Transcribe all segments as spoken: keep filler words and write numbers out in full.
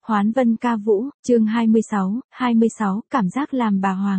Hoán Vân ca vũ, chương hai mươi sáu, hai mươi sáu, cảm giác làm bà hoàng.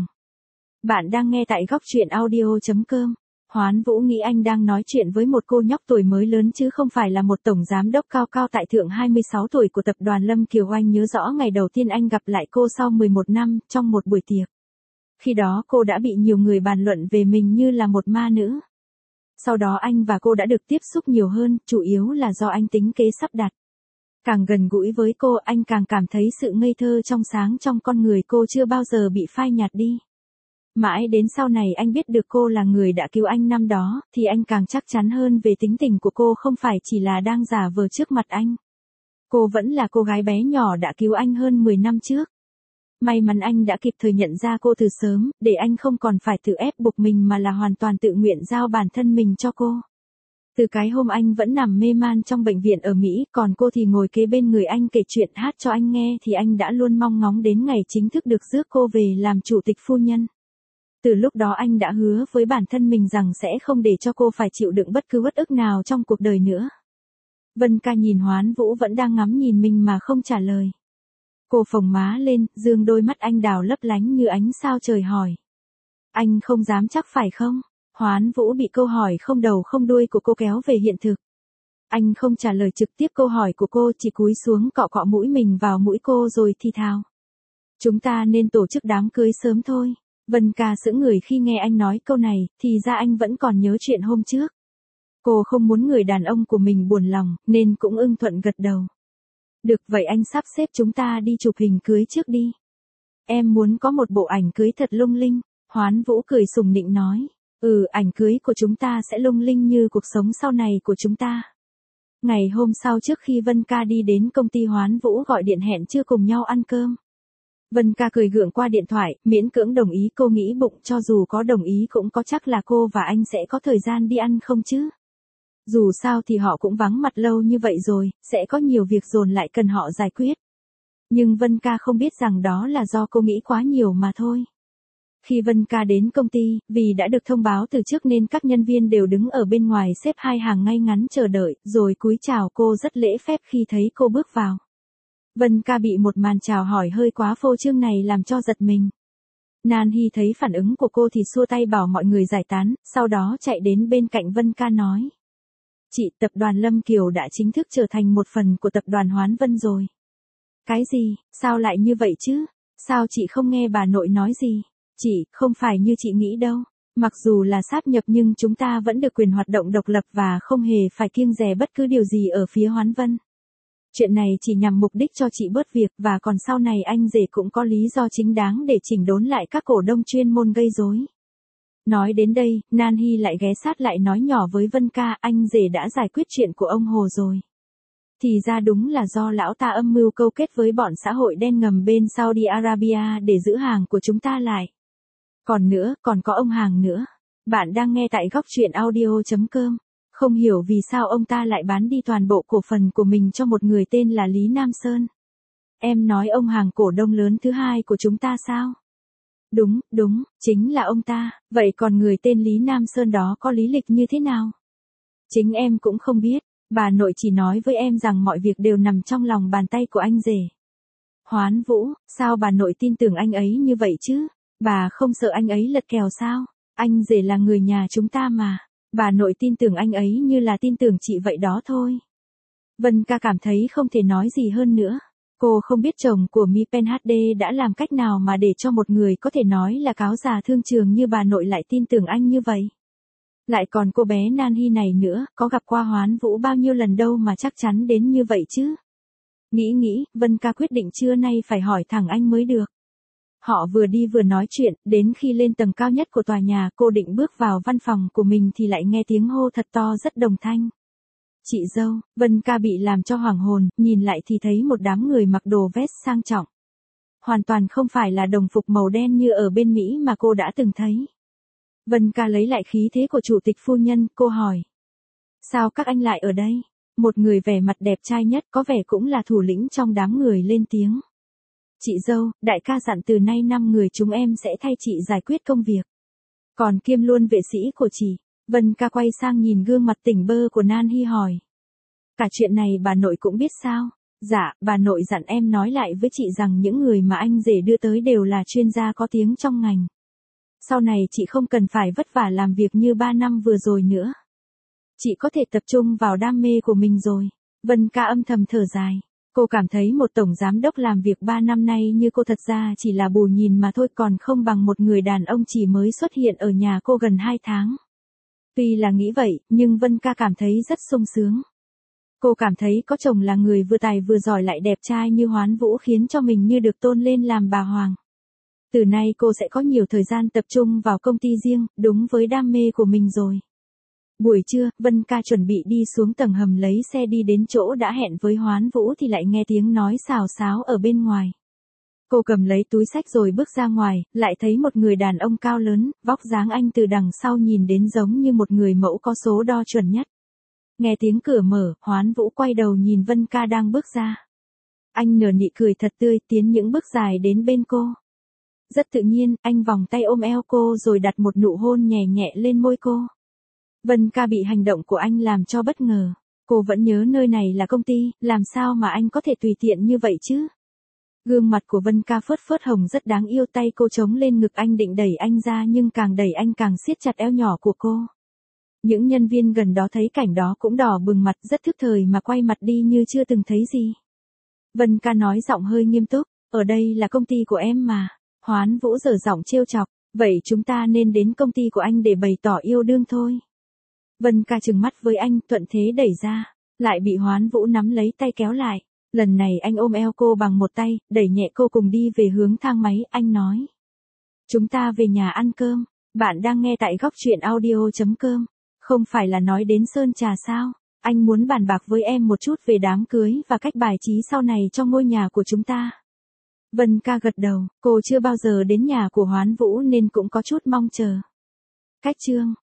Bạn đang nghe tại góc truyện audio chấm com. Hoán Vũ nghĩ anh đang nói chuyện với một cô nhóc tuổi mới lớn chứ không phải là một tổng giám đốc cao cao tại thượng hai mươi sáu tuổi của tập đoàn Lâm Kiều. Anh nhớ rõ ngày đầu tiên anh gặp lại cô sau mười một năm, trong một buổi tiệc. Khi đó cô đã bị nhiều người bàn luận về mình như là một ma nữ. Sau đó anh và cô đã được tiếp xúc nhiều hơn, chủ yếu là do anh tính kế sắp đặt. Càng gần gũi với cô, anh càng cảm thấy sự ngây thơ trong sáng trong con người cô chưa bao giờ bị phai nhạt đi. Mãi đến sau này anh biết được cô là người đã cứu anh năm đó, thì anh càng chắc chắn hơn về tính tình của cô không phải chỉ là đang giả vờ trước mặt anh. Cô vẫn là cô gái bé nhỏ đã cứu anh hơn mười năm trước. May mắn anh đã kịp thời nhận ra cô từ sớm, để anh không còn phải tự ép buộc mình mà là hoàn toàn tự nguyện giao bản thân mình cho cô. Từ cái hôm anh vẫn nằm mê man trong bệnh viện ở Mỹ, còn cô thì ngồi kế bên người anh kể chuyện hát cho anh nghe, thì anh đã luôn mong ngóng đến ngày chính thức được rước cô về làm chủ tịch phu nhân. Từ lúc đó anh đã hứa với bản thân mình rằng sẽ không để cho cô phải chịu đựng bất cứ uất ức nào trong cuộc đời nữa. Vân ca nhìn Hoán Vũ vẫn đang ngắm nhìn mình mà không trả lời. Cô phồng má lên, dương đôi mắt anh đào lấp lánh như ánh sao trời hỏi. Anh không dám chắc phải không? Hoán Vũ bị câu hỏi không đầu không đuôi của cô kéo về hiện thực. Anh không trả lời trực tiếp câu hỏi của cô, chỉ cúi xuống cọ cọ mũi mình vào mũi cô rồi thì thào. Chúng ta nên tổ chức đám cưới sớm thôi. Vân ca sững người khi nghe anh nói câu này, thì ra anh vẫn còn nhớ chuyện hôm trước. Cô không muốn người đàn ông của mình buồn lòng, nên cũng ưng thuận gật đầu. Được vậy anh sắp xếp chúng ta đi chụp hình cưới trước đi. Em muốn có một bộ ảnh cưới thật lung linh. Hoán Vũ cười sùng nịnh nói. Ừ, ảnh cưới của chúng ta sẽ lung linh như cuộc sống sau này của chúng ta. Ngày hôm sau trước khi Vân ca đi đến công ty, Hoán Vũ gọi điện hẹn trưa cùng nhau ăn cơm. Vân ca cười gượng qua điện thoại, miễn cưỡng đồng ý. Cô nghĩ bụng cho dù có đồng ý cũng có chắc là cô và anh sẽ có thời gian đi ăn không chứ. Dù sao thì họ cũng vắng mặt lâu như vậy rồi, sẽ có nhiều việc dồn lại cần họ giải quyết. Nhưng Vân ca không biết rằng đó là do cô nghĩ quá nhiều mà thôi. Khi Vân ca đến công ty, vì đã được thông báo từ trước nên các nhân viên đều đứng ở bên ngoài xếp hai hàng ngay ngắn chờ đợi, rồi cúi chào cô rất lễ phép khi thấy cô bước vào. Vân ca bị một màn chào hỏi hơi quá phô trương này làm cho giật mình. Nan Hy thấy phản ứng của cô thì xua tay bảo mọi người giải tán, sau đó chạy đến bên cạnh Vân ca nói. Chị, tập đoàn Lâm Kiều đã chính thức trở thành một phần của tập đoàn Hoán Vân rồi. Cái gì, sao lại như vậy chứ? Sao chị không nghe bà nội nói gì? Chị, không phải như chị nghĩ đâu. Mặc dù là sáp nhập nhưng chúng ta vẫn được quyền hoạt động độc lập và không hề phải kiêng dè bất cứ điều gì ở phía Hoán Vân. Chuyện này chỉ nhằm mục đích cho chị bớt việc, và còn sau này anh rể cũng có lý do chính đáng để chỉnh đốn lại các cổ đông chuyên môn gây rối. Nói đến đây, Nan Hy lại ghé sát lại nói nhỏ với Vân ca, anh rể đã giải quyết chuyện của ông Hồ rồi. Thì ra đúng là do lão ta âm mưu câu kết với bọn xã hội đen ngầm bên Saudi Arabia để giữ hàng của chúng ta lại. Còn nữa, còn có ông Hàng nữa. Bạn đang nghe tại góc truyện audio chấm com. Không hiểu vì sao ông ta lại bán đi toàn bộ cổ phần của mình cho một người tên là Lý Nam Sơn. Em nói ông Hàng cổ đông lớn thứ hai của chúng ta sao? Đúng, đúng, chính là ông ta. Vậy còn người tên Lý Nam Sơn đó có lý lịch như thế nào? Chính em cũng không biết. Bà nội chỉ nói với em rằng mọi việc đều nằm trong lòng bàn tay của anh rể. Hoán Vũ, sao bà nội tin tưởng anh ấy như vậy chứ? Bà không sợ anh ấy lật kèo sao? Anh rể là người nhà chúng ta mà. Bà nội tin tưởng anh ấy như là tin tưởng chị vậy đó thôi. Vân ca cảm thấy không thể nói gì hơn nữa. Cô không biết chồng của Mi Pen hát đê đã làm cách nào mà để cho một người có thể nói là cáo già thương trường như bà nội lại tin tưởng anh như vậy. Lại còn cô bé Nan Hy này nữa, có gặp qua Hoán Vũ bao nhiêu lần đâu mà chắc chắn đến như vậy chứ. Nghĩ nghĩ, Vân ca quyết định trưa nay phải hỏi thẳng anh mới được. Họ vừa đi vừa nói chuyện, đến khi lên tầng cao nhất của tòa nhà, cô định bước vào văn phòng của mình thì lại nghe tiếng hô thật to rất đồng thanh. Chị dâu. Vân ca bị làm cho hoảng hồn, nhìn lại thì thấy một đám người mặc đồ vest sang trọng. Hoàn toàn không phải là đồng phục màu đen như ở bên Mỹ mà cô đã từng thấy. Vân ca lấy lại khí thế của chủ tịch phu nhân, cô hỏi. Sao các anh lại ở đây? Một người vẻ mặt đẹp trai nhất, có vẻ cũng là thủ lĩnh trong đám người lên tiếng. Chị dâu, đại ca dặn từ nay năm người chúng em sẽ thay chị giải quyết công việc. Còn kiêm luôn vệ sĩ của chị. Vân ca quay sang nhìn gương mặt tỉnh bơ của Nan Hy hỏi. Cả chuyện này bà nội cũng biết sao? Dạ, bà nội dặn em nói lại với chị rằng những người mà anh rể đưa tới đều là chuyên gia có tiếng trong ngành. Sau này chị không cần phải vất vả làm việc như ba năm vừa rồi nữa. Chị có thể tập trung vào đam mê của mình rồi. Vân Ca âm thầm thở dài. Cô cảm thấy một tổng giám đốc làm việc ba năm nay như cô thật ra chỉ là bù nhìn mà thôi, còn không bằng một người đàn ông chỉ mới xuất hiện ở nhà cô gần hai tháng. Tuy là nghĩ vậy, nhưng Vân Ca cảm thấy rất sung sướng. Cô cảm thấy có chồng là người vừa tài vừa giỏi lại đẹp trai như Hoán Vũ khiến cho mình như được tôn lên làm bà Hoàng. Từ nay cô sẽ có nhiều thời gian tập trung vào công ty riêng, đúng với đam mê của mình rồi. Buổi trưa, Vân Ca chuẩn bị đi xuống tầng hầm lấy xe đi đến chỗ đã hẹn với Hoán Vũ thì lại nghe tiếng nói xào xáo ở bên ngoài. Cô cầm lấy túi xách rồi bước ra ngoài, lại thấy một người đàn ông cao lớn, vóc dáng anh từ đằng sau nhìn đến giống như một người mẫu có số đo chuẩn nhất. Nghe tiếng cửa mở, Hoán Vũ quay đầu nhìn Vân Ca đang bước ra. Anh nở nụ cười thật tươi, tiến những bước dài đến bên cô. Rất tự nhiên, anh vòng tay ôm eo cô rồi đặt một nụ hôn nhẹ nhẹ lên môi cô. Vân Ca bị hành động của anh làm cho bất ngờ. Cô vẫn nhớ nơi này là công ty, làm sao mà anh có thể tùy tiện như vậy chứ? Gương mặt của Vân Ca phớt phớt hồng rất đáng yêu, tay cô chống lên ngực anh định đẩy anh ra nhưng càng đẩy anh càng siết chặt eo nhỏ của cô. Những nhân viên gần đó thấy cảnh đó cũng đỏ bừng mặt, rất thức thời mà quay mặt đi như chưa từng thấy gì. Vân Ca nói giọng hơi nghiêm túc, ở đây là công ty của em mà. Hoán Vũ giở giọng trêu chọc, vậy chúng ta nên đến công ty của anh để bày tỏ yêu đương thôi. Vân Ca trừng mắt với anh, thuận thế đẩy ra, lại bị Hoán Vũ nắm lấy tay kéo lại. Lần này anh ôm eo cô bằng một tay, đẩy nhẹ cô cùng đi về hướng thang máy, anh nói. Chúng ta về nhà ăn cơm, bạn đang nghe tại góc truyện audio chấm com. Không phải là nói đến Sơn Trà sao? Anh muốn bàn bạc với em một chút về đám cưới và cách bài trí sau này cho ngôi nhà của chúng ta. Vân Ca gật đầu, cô chưa bao giờ đến nhà của Hoán Vũ nên cũng có chút mong chờ. Cách chương